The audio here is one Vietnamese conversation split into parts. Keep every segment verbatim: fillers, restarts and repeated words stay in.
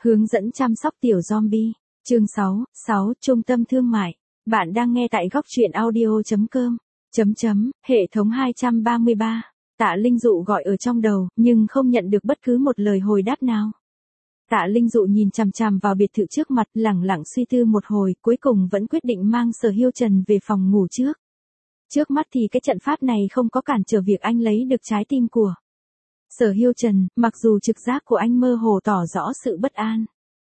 Hướng dẫn chăm sóc tiểu zombie. Chương sáu, sáu, Trung tâm thương mại. Bạn đang nghe tại góc truyện audio chấm com. Chấm chấm, hệ thống hai trăm ba mươi ba. Tạ Linh Dụ gọi ở trong đầu, nhưng không nhận được bất cứ một lời hồi đáp nào. Tạ Linh Dụ nhìn chằm chằm vào biệt thự trước mặt, lẳng lặng suy tư một hồi, cuối cùng vẫn quyết định mang Sở Hiêu Trần về phòng ngủ trước. Trước mắt thì cái trận pháp này không có cản trở việc anh lấy được trái tim của Sở Hiêu Trần, mặc dù trực giác của anh mơ hồ tỏ rõ sự bất an.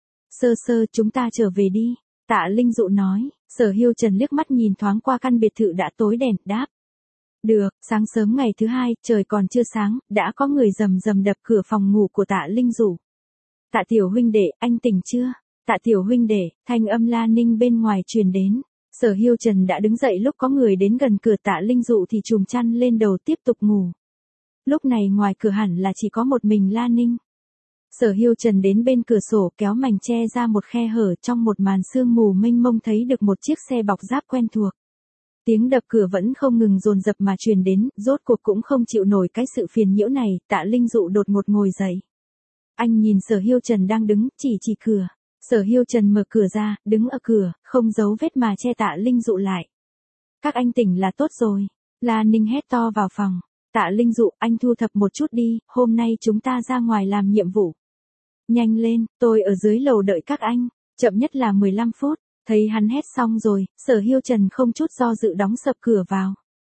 Sơ sơ, chúng ta trở về đi, Tạ Linh Dụ nói. Sở Hiêu Trần liếc mắt nhìn thoáng qua căn biệt thự đã tối đèn, đáp. Được. Sáng sớm ngày thứ hai, trời còn chưa sáng, đã có người rầm rầm đập cửa phòng ngủ của Tạ Linh Dụ. Tạ tiểu huynh đệ, anh tỉnh chưa? Tạ tiểu huynh đệ, thanh âm La Ninh bên ngoài truyền đến. Sở Hiêu Trần đã đứng dậy lúc có người đến gần cửa Tạ Linh Dụ thì trùm chăn lên đầu tiếp tục ngủ. Lúc này ngoài cửa hẳn là chỉ có một mình La Ninh. Sở Hiêu Trần đến bên cửa sổ kéo mảnh che ra một khe hở, trong một màn sương mù mênh mông thấy được một chiếc xe bọc giáp quen thuộc. Tiếng đập cửa vẫn không ngừng dồn dập mà truyền đến, rốt cuộc cũng không chịu nổi cái sự phiền nhiễu này, Tạ Linh Dụ đột ngột ngồi dậy. Anh nhìn Sở Hiêu Trần đang đứng, chỉ chỉ cửa. Sở Hiêu Trần mở cửa ra, đứng ở cửa, không giấu vết mà che Tạ Linh Dụ lại. Các anh tỉnh là tốt rồi. La Ninh hét to vào phòng. Tạ Linh Dụ, anh thu thập một chút đi, hôm nay chúng ta ra ngoài làm nhiệm vụ. Nhanh lên, tôi ở dưới lầu đợi các anh, chậm nhất là mười lăm phút. Thấy hắn hét xong rồi, Sở Hiêu Trần không chút do dự đóng sập cửa vào.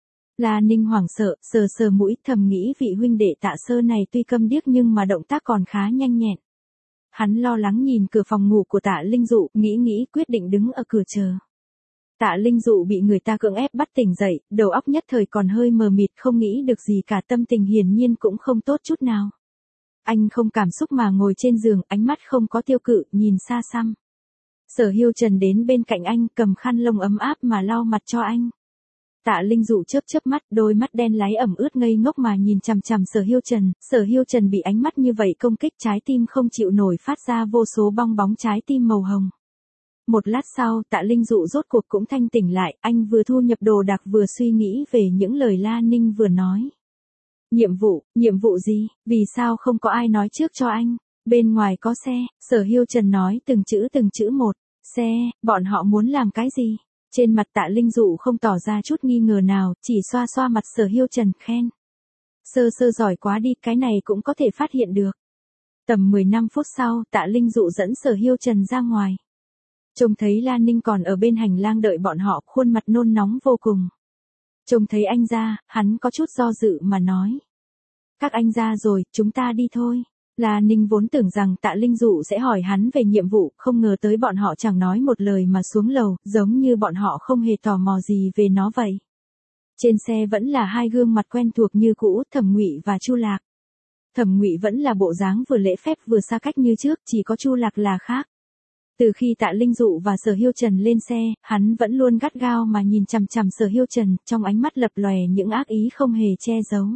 La Ninh hoảng sợ, sờ sờ mũi, thầm nghĩ vị huynh đệ Tạ Sơ này tuy câm điếc nhưng mà động tác còn khá nhanh nhẹn. Hắn lo lắng nhìn cửa phòng ngủ của Tạ Linh Dụ, nghĩ nghĩ quyết định đứng ở cửa chờ. Tạ Linh Dụ bị người ta cưỡng ép bắt tỉnh dậy, đầu óc nhất thời còn hơi mờ mịt, không nghĩ được gì cả, tâm tình hiển nhiên cũng không tốt chút nào. Anh không cảm xúc mà ngồi trên giường, ánh mắt không có tiêu cự, nhìn xa xăm. Sở Hiêu Trần đến bên cạnh anh, cầm khăn lông ấm áp mà lau mặt cho anh. Tạ Linh Dụ chớp chớp mắt, đôi mắt đen láy ẩm ướt ngây ngốc mà nhìn chằm chằm Sở Hiêu Trần. Sở Hiêu Trần bị ánh mắt như vậy công kích, trái tim không chịu nổi phát ra vô số bong bóng trái tim màu hồng. Một lát sau, Tạ Linh Dụ rốt cuộc cũng thanh tỉnh lại, anh vừa thu nhập đồ đạc vừa suy nghĩ về những lời La Ninh vừa nói. Nhiệm vụ, nhiệm vụ gì, vì sao không có ai nói trước cho anh? Bên ngoài có xe, Sở Hiêu Trần nói từng chữ từng chữ một. Xe, bọn họ muốn làm cái gì? Trên mặt Tạ Linh Dụ không tỏ ra chút nghi ngờ nào, chỉ xoa xoa mặt Sở Hiêu Trần, khen. Sơ sơ giỏi quá đi, cái này cũng có thể phát hiện được. Tầm mười lăm phút sau, Tạ Linh Dụ dẫn Sở Hiêu Trần ra ngoài. Trông thấy La Ninh còn ở bên hành lang đợi bọn họ, khuôn mặt nôn nóng vô cùng. Trông thấy anh ra, hắn có chút do dự mà nói. Các anh ra rồi, chúng ta đi thôi. La Ninh vốn tưởng rằng Tạ Linh Dụ sẽ hỏi hắn về nhiệm vụ, không ngờ tới bọn họ chẳng nói một lời mà xuống lầu, giống như bọn họ không hề tò mò gì về nó vậy. Trên xe vẫn là hai gương mặt quen thuộc như cũ, Thẩm Ngụy và Chu Lạc. Thẩm Ngụy vẫn là bộ dáng vừa lễ phép vừa xa cách như trước, chỉ có Chu Lạc là khác. Từ khi Tạ Linh Dụ và Sở Hiêu Trần lên xe, hắn vẫn luôn gắt gao mà nhìn chằm chằm Sở Hiêu Trần, trong ánh mắt lập lòe những ác ý không hề che giấu.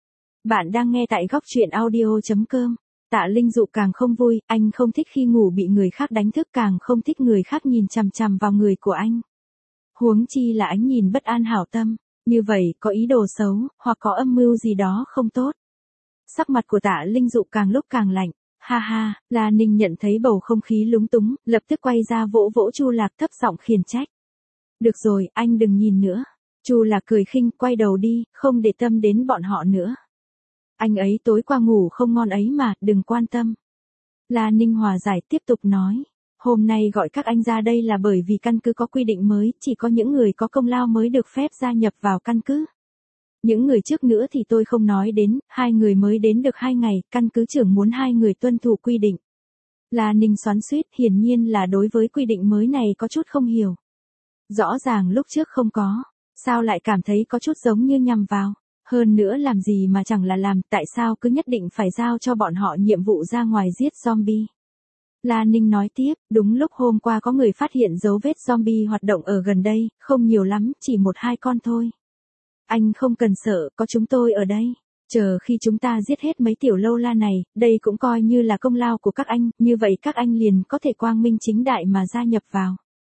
Bạn đang nghe tại góc truyện audio chấm com. Tạ Linh Dụ càng không vui, anh không thích khi ngủ bị người khác đánh thức, càng không thích người khác nhìn chằm chằm vào người của anh. Huống chi là ánh nhìn bất an hảo tâm, như vậy có ý đồ xấu, hoặc có âm mưu gì đó không tốt. Sắc mặt của Tạ Linh Dụ càng lúc càng lạnh. Ha ha, La Ninh nhận thấy bầu không khí lúng túng, lập tức quay ra vỗ vỗ Chu Lạc, thấp giọng khiển trách. Được rồi, anh đừng nhìn nữa. Chu Lạc cười khinh, quay đầu đi, không để tâm đến bọn họ nữa. Anh ấy tối qua ngủ không ngon ấy mà, đừng quan tâm. La Ninh hòa giải tiếp tục nói. Hôm nay gọi các anh ra đây là bởi vì căn cứ có quy định mới, chỉ có những người có công lao mới được phép gia nhập vào căn cứ. Những người trước nữa thì tôi không nói đến, hai người mới đến được hai ngày, căn cứ trưởng muốn hai người tuân thủ quy định. La Ninh xoắn xuýt, hiển nhiên là đối với quy định mới này có chút không hiểu. Rõ ràng lúc trước không có, sao lại cảm thấy có chút giống như nhằm vào. Hơn nữa làm gì mà chẳng là làm, tại sao cứ nhất định phải giao cho bọn họ nhiệm vụ ra ngoài giết zombie. La Ninh nói tiếp, đúng lúc hôm qua có người phát hiện dấu vết zombie hoạt động ở gần đây, không nhiều lắm, chỉ một hai con thôi. Anh không cần sợ, có chúng tôi ở đây. Chờ khi chúng ta giết hết mấy tiểu lâu la này, đây cũng coi như là công lao của các anh, như vậy các anh liền có thể quang minh chính đại mà gia nhập vào.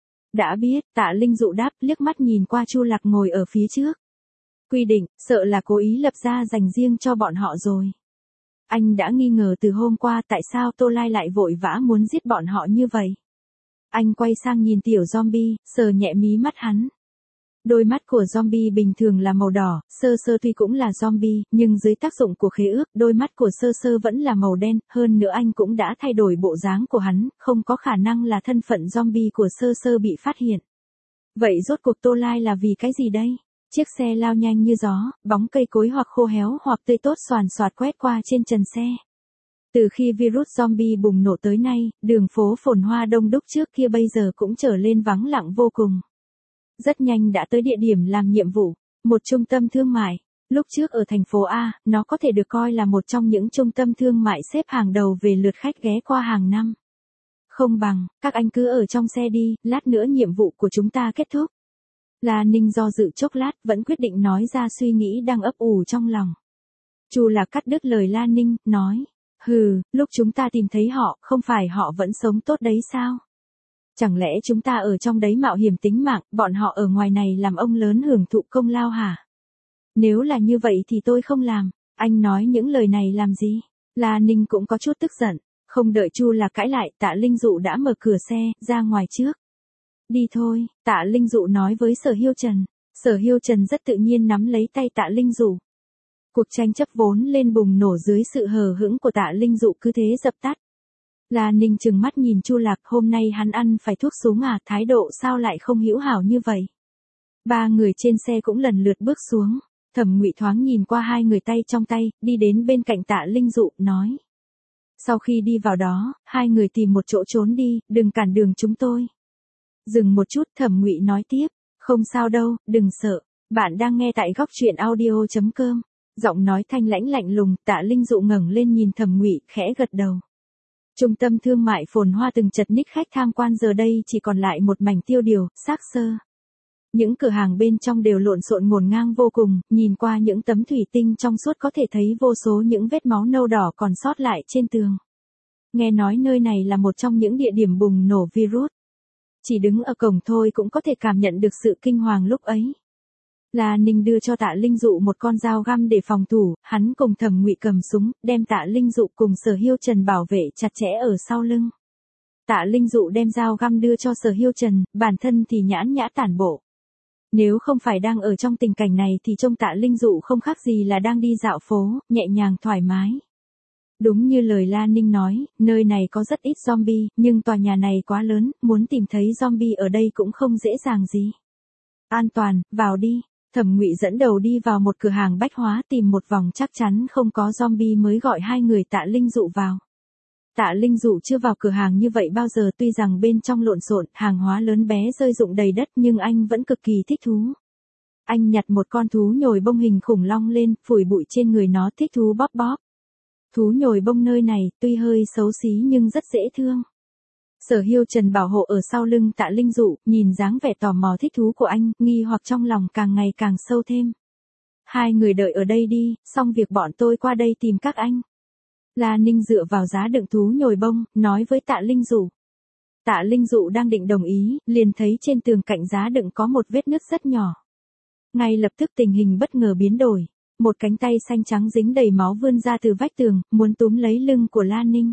Đã biết, Tạ Linh Dụ đáp, liếc mắt nhìn qua Chu Lạc ngồi ở phía trước. Quy định, sợ là cố ý lập ra dành riêng cho bọn họ rồi. Anh đã nghi ngờ từ hôm qua tại sao Tô Lai lại vội vã muốn giết bọn họ như vậy. Anh quay sang nhìn tiểu zombie, sờ nhẹ mí mắt hắn. Đôi mắt của zombie bình thường là màu đỏ, Sơ Sơ tuy cũng là zombie, nhưng dưới tác dụng của khế ước, đôi mắt của Sơ Sơ vẫn là màu đen, hơn nữa anh cũng đã thay đổi bộ dáng của hắn, không có khả năng là thân phận zombie của Sơ Sơ bị phát hiện. Vậy rốt cuộc Tô Lai là vì cái gì đây? Chiếc xe lao nhanh như gió, bóng cây cối hoặc khô héo hoặc tươi tốt xoàn xoạt quét qua trên trần xe. Từ khi virus zombie bùng nổ tới nay, đường phố phồn hoa đông đúc trước kia bây giờ cũng trở lên vắng lặng vô cùng. Rất nhanh đã tới địa điểm làm nhiệm vụ, một trung tâm thương mại. Lúc trước ở thành phố A, nó có thể được coi là một trong những trung tâm thương mại xếp hàng đầu về lượt khách ghé qua hàng năm. Không bằng, các anh cứ ở trong xe đi, lát nữa nhiệm vụ của chúng ta kết thúc. La Ninh do dự chốc lát, vẫn quyết định nói ra suy nghĩ đang ấp ủ trong lòng. Chu Lạc cắt đứt lời La Ninh, nói, hừ, lúc chúng ta tìm thấy họ, không phải họ vẫn sống tốt đấy sao? Chẳng lẽ chúng ta ở trong đấy mạo hiểm tính mạng, bọn họ ở ngoài này làm ông lớn hưởng thụ công lao hả? Nếu là như vậy thì tôi không làm, anh nói những lời này làm gì? La Ninh cũng có chút tức giận, không đợi Chu Lạc cãi lại, Tạ Linh Dụ đã mở cửa xe, ra ngoài trước. Đi thôi, Tạ Linh Dụ nói với Sở Hiêu Trần. Sở Hiêu Trần rất tự nhiên nắm lấy tay Tạ Linh Dụ. Cuộc tranh chấp vốn lên bùng nổ dưới sự hờ hững của Tạ Linh Dụ cứ thế dập tắt. La Ninh trừng mắt nhìn Chu Lạc, hôm nay hắn ăn phải thuốc súng à, thái độ sao lại không hữu hảo như vậy. Ba người trên xe cũng lần lượt bước xuống, Thẩm Ngụy thoáng nhìn qua hai người tay trong tay, đi đến bên cạnh Tạ Linh Dụ, nói. Sau khi đi vào đó, hai người tìm một chỗ trốn đi, đừng cản đường chúng tôi. Dừng một chút, Thẩm Ngụy nói tiếp, không sao đâu, đừng sợ, bạn đang nghe tại góc truyện audio chấm com. Giọng nói thanh lãnh lạnh lùng, Tạ Linh Dụ ngẩng lên nhìn Thẩm Ngụy, khẽ gật đầu. Trung tâm thương mại phồn hoa từng chật ních khách tham quan giờ đây chỉ còn lại một mảnh tiêu điều, xác xơ. Những cửa hàng bên trong đều lộn xộn ngổn ngang vô cùng, nhìn qua những tấm thủy tinh trong suốt có thể thấy vô số những vết máu nâu đỏ còn sót lại trên tường. Nghe nói nơi này là một trong những địa điểm bùng nổ virus. Chỉ đứng ở cổng thôi cũng có thể cảm nhận được sự kinh hoàng lúc ấy. La Ninh đưa cho Tạ Linh Dụ một con dao găm để phòng thủ, hắn cùng Thẩm Ngụy cầm súng, đem Tạ Linh Dụ cùng Sở Hiêu Trần bảo vệ chặt chẽ ở sau lưng. Tạ Linh Dụ đem dao găm đưa cho Sở Hiêu Trần, bản thân thì nhãn nhã tản bộ. Nếu không phải đang ở trong tình cảnh này thì trông Tạ Linh Dụ không khác gì là đang đi dạo phố, nhẹ nhàng thoải mái. Đúng như lời La Ninh nói, nơi này có rất ít zombie, nhưng tòa nhà này quá lớn, muốn tìm thấy zombie ở đây cũng không dễ dàng gì. An toàn, vào đi. Thẩm Ngụy dẫn đầu đi vào một cửa hàng bách hóa tìm một vòng chắc chắn không có zombie mới gọi hai người Tạ Linh Dụ vào. Tạ Linh Dụ chưa vào cửa hàng như vậy bao giờ, tuy rằng bên trong lộn xộn, hàng hóa lớn bé rơi rụng đầy đất nhưng anh vẫn cực kỳ thích thú. Anh nhặt một con thú nhồi bông hình khủng long lên, phủi bụi trên người nó, thích thú bóp bóp. Thú nhồi bông nơi này tuy hơi xấu xí nhưng rất dễ thương. Sở Hiêu Trần bảo hộ ở sau lưng Tạ Linh Dụ, nhìn dáng vẻ tò mò thích thú của anh, nghi hoặc trong lòng càng ngày càng sâu thêm. Hai người đợi ở đây đi, xong việc bọn tôi qua đây tìm các anh. La Ninh dựa vào giá đựng thú nhồi bông, nói với Tạ Linh Dụ. Tạ Linh Dụ đang định đồng ý, liền thấy trên tường cạnh giá đựng có một vết nứt rất nhỏ. Ngay lập tức tình hình bất ngờ biến đổi. Một cánh tay xanh trắng dính đầy máu vươn ra từ vách tường, muốn túm lấy lưng của La Ninh.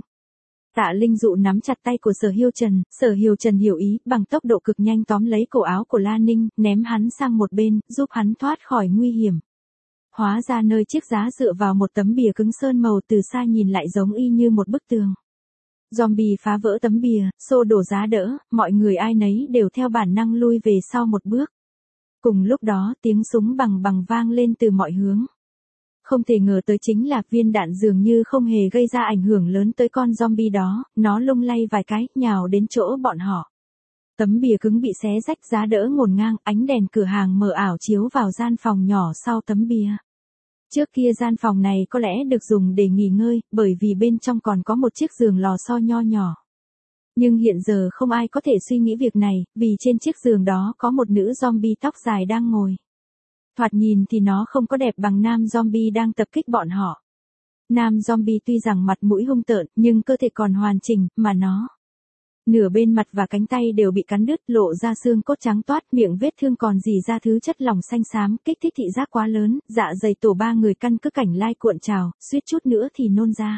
Tạ Linh Dụ nắm chặt tay của Sở Hiêu Trần, Sở Hiêu Trần hiểu ý, bằng tốc độ cực nhanh tóm lấy cổ áo của La Ninh, ném hắn sang một bên, giúp hắn thoát khỏi nguy hiểm. Hóa ra nơi chiếc giá dựa vào một tấm bìa cứng sơn màu, từ xa nhìn lại giống y như một bức tường. Zombie phá vỡ tấm bìa, xô đổ giá đỡ, mọi người ai nấy đều theo bản năng lui về sau một bước. Cùng lúc đó tiếng súng bằng bằng vang lên từ mọi hướng. Không thể ngờ tới chính là viên đạn dường như không hề gây ra ảnh hưởng lớn tới con zombie đó, nó lung lay vài cái, nhào đến chỗ bọn họ. Tấm bìa cứng bị xé rách, giá đỡ ngổn ngang, ánh đèn cửa hàng mờ ảo chiếu vào gian phòng nhỏ sau tấm bìa. Trước kia gian phòng này có lẽ được dùng để nghỉ ngơi, bởi vì bên trong còn có một chiếc giường lò xo nho nhỏ. Nhưng hiện giờ không ai có thể suy nghĩ việc này, vì trên chiếc giường đó có một nữ zombie tóc dài đang ngồi. Thoạt nhìn thì nó không có đẹp bằng nam zombie đang tập kích bọn họ. Nam zombie tuy rằng mặt mũi hung tợn, nhưng cơ thể còn hoàn chỉnh, mà nó Nửa bên mặt và cánh tay đều bị cắn đứt, lộ ra xương cốt trắng toát, miệng vết thương còn dì ra thứ chất lỏng xanh xám, kích thích thị giác quá lớn, dạ dày tổ ba người căn cứ cảnh lai cuộn trào, suýt chút nữa thì nôn ra.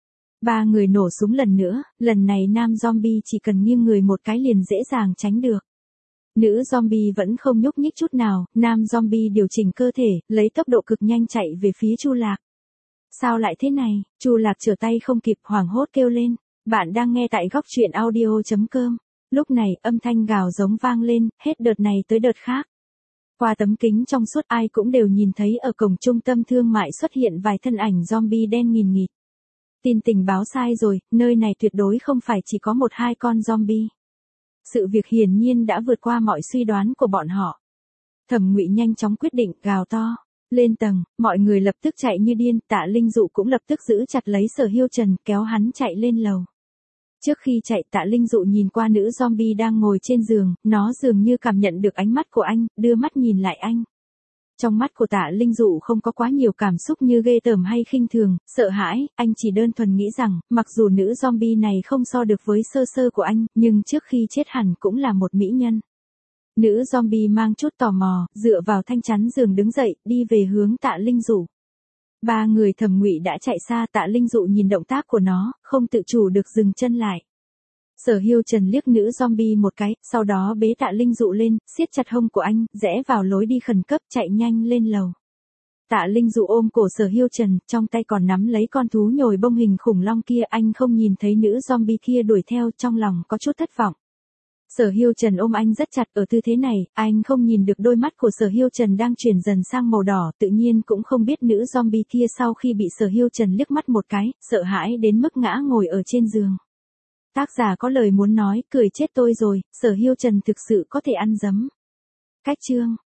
Ba người nổ súng lần nữa, lần này nam zombie chỉ cần nghiêng người một cái liền dễ dàng tránh được. Nữ zombie vẫn không nhúc nhích chút nào, nam zombie điều chỉnh cơ thể, lấy tốc độ cực nhanh chạy về phía Chu Lạc. Sao lại thế này? Chu Lạc trở tay không kịp, hoảng hốt kêu lên. Bạn đang nghe tại góc truyện audio chấm com. Lúc này, âm thanh gào giống vang lên, hết đợt này tới đợt khác. Qua tấm kính trong suốt ai cũng đều nhìn thấy ở cổng trung tâm thương mại xuất hiện vài thân ảnh zombie đen nghìn nghịt. Tin tình báo sai rồi, nơi này tuyệt đối không phải chỉ có một hai con zombie. Sự việc hiển nhiên đã vượt qua mọi suy đoán của bọn họ. Thẩm Ngụy nhanh chóng quyết định, gào to. Lên tầng, mọi người lập tức chạy như điên, Tạ Linh Dụ cũng lập tức giữ chặt lấy Sở Hiêu Trần, kéo hắn chạy lên lầu. Trước khi chạy, Tạ Linh Dụ nhìn qua nữ zombie đang ngồi trên giường, nó dường như cảm nhận được ánh mắt của anh, đưa mắt nhìn lại anh. Trong mắt của Tạ Linh Dụ không có quá nhiều cảm xúc như ghê tởm hay khinh thường, sợ hãi, anh chỉ đơn thuần nghĩ rằng, mặc dù nữ zombie này không so được với sơ sơ của anh, nhưng trước khi chết hẳn cũng là một mỹ nhân. Nữ zombie mang chút tò mò, dựa vào thanh chắn giường đứng dậy, đi về hướng Tạ Linh Dụ. Ba người Thẩm Ngụy đã chạy xa, Tạ Linh Dụ nhìn động tác của nó, không tự chủ được dừng chân lại. Sở Hiêu Trần liếc nữ zombie một cái, sau đó bế Tạ Linh Dụ lên, siết chặt hông của anh, rẽ vào lối đi khẩn cấp, chạy nhanh lên lầu. Tạ Linh Dụ ôm cổ Sở Hiêu Trần, trong tay còn nắm lấy con thú nhồi bông hình khủng long kia, anh không nhìn thấy nữ zombie kia đuổi theo, trong lòng có chút thất vọng. Sở Hiêu Trần ôm anh rất chặt, ở tư thế này, anh không nhìn được đôi mắt của Sở Hiêu Trần đang chuyển dần sang màu đỏ, tự nhiên cũng không biết nữ zombie kia sau khi bị Sở Hiêu Trần liếc mắt một cái, sợ hãi đến mức ngã ngồi ở trên giường. Tác giả có lời muốn nói, cười chết tôi rồi, Sở Hiêu Trần thực sự có thể ăn dấm. Cách chương